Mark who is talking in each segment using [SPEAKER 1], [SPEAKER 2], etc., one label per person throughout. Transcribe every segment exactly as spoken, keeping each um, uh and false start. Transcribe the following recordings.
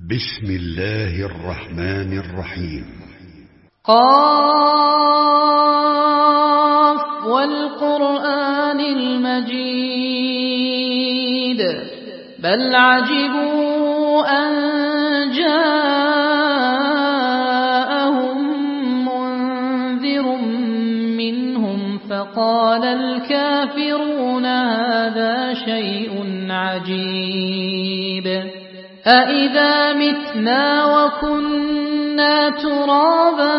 [SPEAKER 1] بسم الله الرحمن الرحيم.
[SPEAKER 2] قاف والقرآن المجيد بل عجبوا أن جاءهم منذر منهم فقال الكافرون هذا شيء عجيب أإذا متنا وكنا ترابا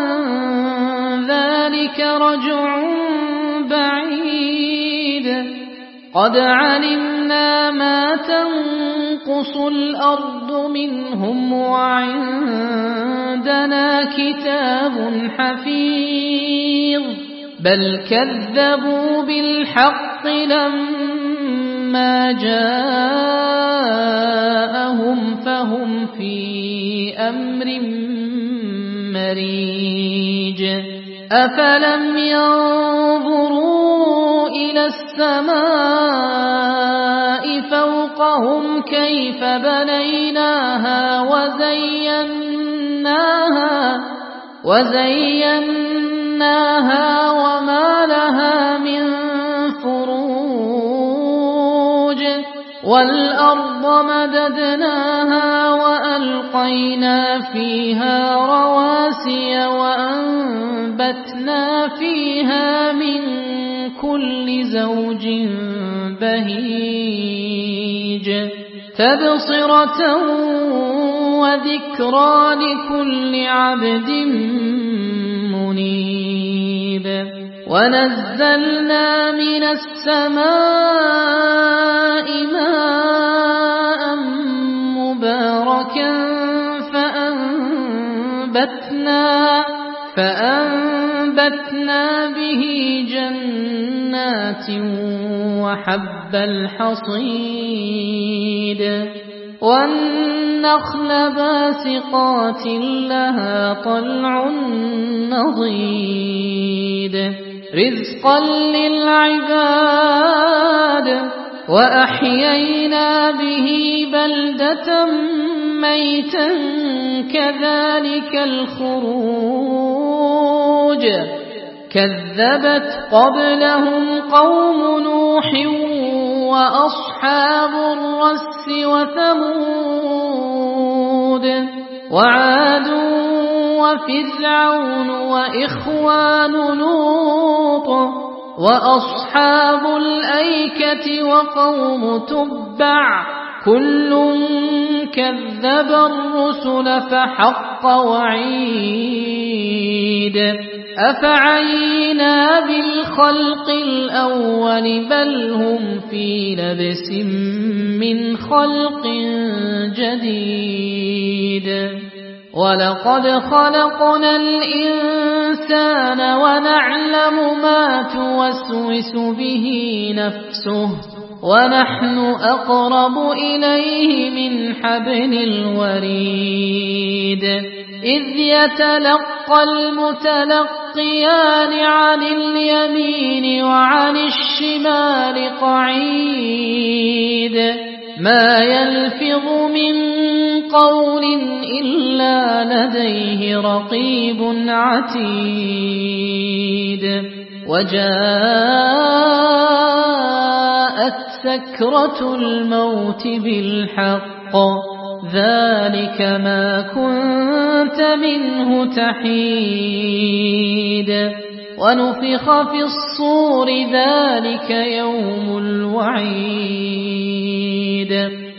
[SPEAKER 2] ذلك رجع بعيد قد علمنا ما تنقص الأرض منهم وعندنا كتاب حفيظ بل كذبوا بالحق لما جاءهم فهم في أمر مريج أفلم ينظروا إلى السماء فوقهم كيف بنيناها وزيناها وزيناها وما لها من فروج والأرض مددناها وألقينا فيها رواسي وأنبتنا فيها من كل زوج بهيج تبصرة وذكرى لكل عبد منيب ونزلنا من السماء ماء مباركا فأنبتنا, فأنبتنا به جنات وحب الحصيد والنخل باسقات لها طلع نضيد رزقا للعباد وأحيينا به بلدة ميتا كذلك الخروج كذبت قبلهم قوم نوح وأصحاب الرس وثمود وعاد وفرعون وإخوان لوط وأصحاب الأيكة وقوم تبع كل كذب الرسل فحق وعيد أفعينا بالخلق الأول بل هم في لبس من خلق جديد ولقد خلقنا الإنسان ونعلم ما توسوس به نفسه ونحن أقرب إليه من حبل الوريد إذ يتلقى المتلقيان عن اليمين وعن الشمال قعيد ما يلفظ من قول إلا لديه رقيب عتيد وجاءت سكرة الموت بالحق ذلك ما كنت منه تحيد ونفخ في الصور ذلك يوم الوعيد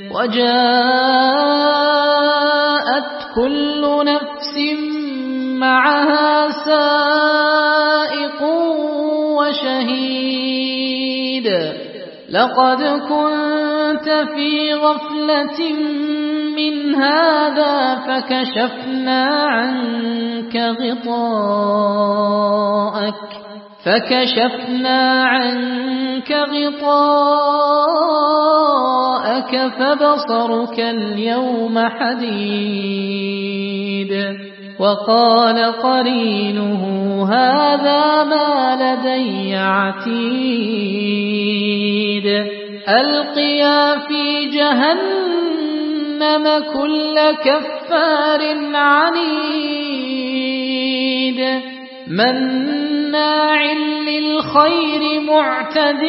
[SPEAKER 2] وجاءت كل نفس معها سائق وشهيد لقد كنت في غفلة من هذا فكشفنا عنك غطاءك فكشفنا عنك غطاءك فبصرك اليوم حديد وقال قرينه هذا ما لدي عتيد ألقيا في جهنم كل كفار عنيد مناع للخير معتد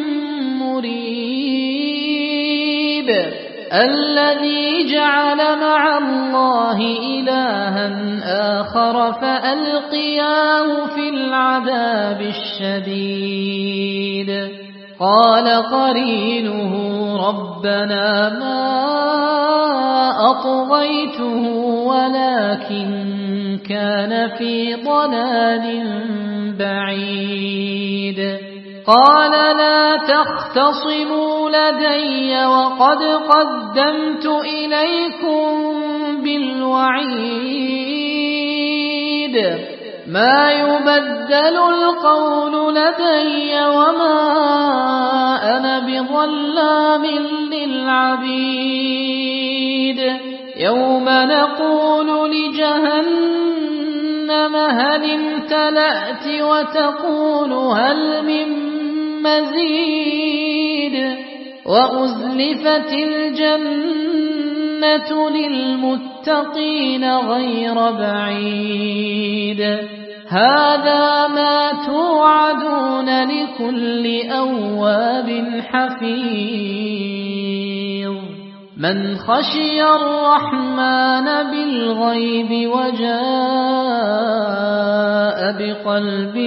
[SPEAKER 2] مريب الذي جعل مع الله إلها آخر فألقياه في العذاب الشديد قال قرينه ربنا ما أطغيته ولكن كان في ضلال بعيد قال لا تختصموا لدي وقد قدمت إليكم بالوعيد ما يبدل القول لدي وما أنا بظلام للعبيد يوم نقول لجهنم هل امتلأت وتقول هل من مزيد وأزلفت الجنة للمتقين غير بعيد هذا ما توعدون لكل أواب حفيظ من خشي الرحمن بالغيب وجاء بقلب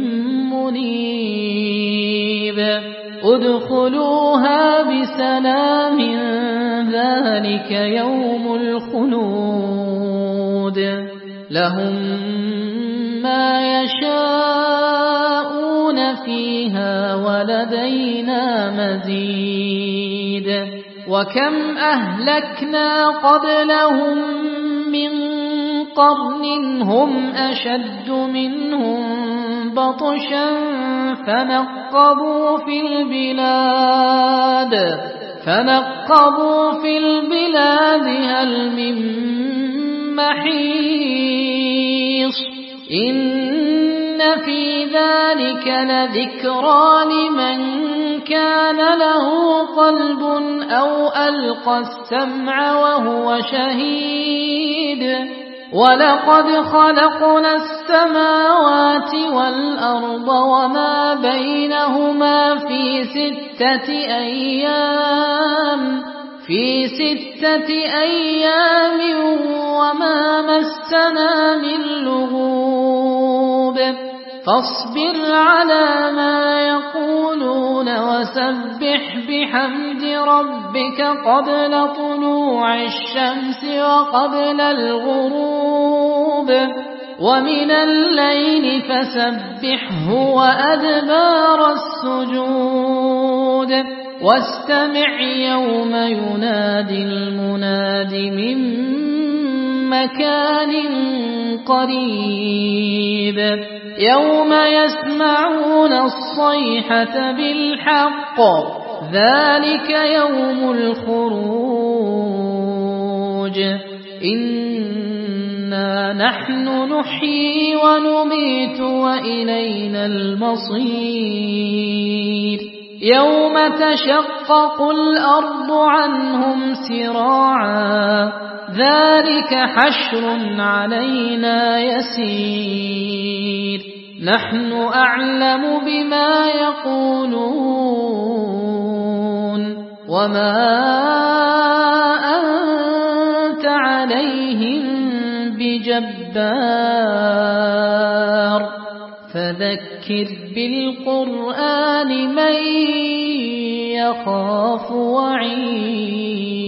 [SPEAKER 2] منيب ادخلوها بسلام ذلك يوم الخلود لهم ما يشاءون فيها ولدينا مزيد وكم أهلكنا قبلهم من قرن هم أشد منهم بطشا فنقبوا في البلاد فنقبوا في البلاد هل من محيص إن في ذلك لذكرى لمن كان له قلب أو ألقى السمع وهو شهيد ولقد خلقنا السماوات والأرض وما بينهما في ستة أيام في ستة أيام وما مسنا من لغوب فاصبر على ما يقولون وسبح بحمد ربك قبل طلوع الشمس وقبل الغروب ومن الليل فسبحه وأدبار السجود واستمع يوم ينادي المناد من مكان قريب يوم يسمعون الصيحة بالحق ذلك يوم الخروج إنا نحن نحيي ونميت وإلينا المصير يوم تشقق الأرض عنهم سراعا ذلك حشر علينا يسير نحن أعلم بما يقولون وما أنت عليهم بجبار فذكر بالقرآن من يخاف وعيد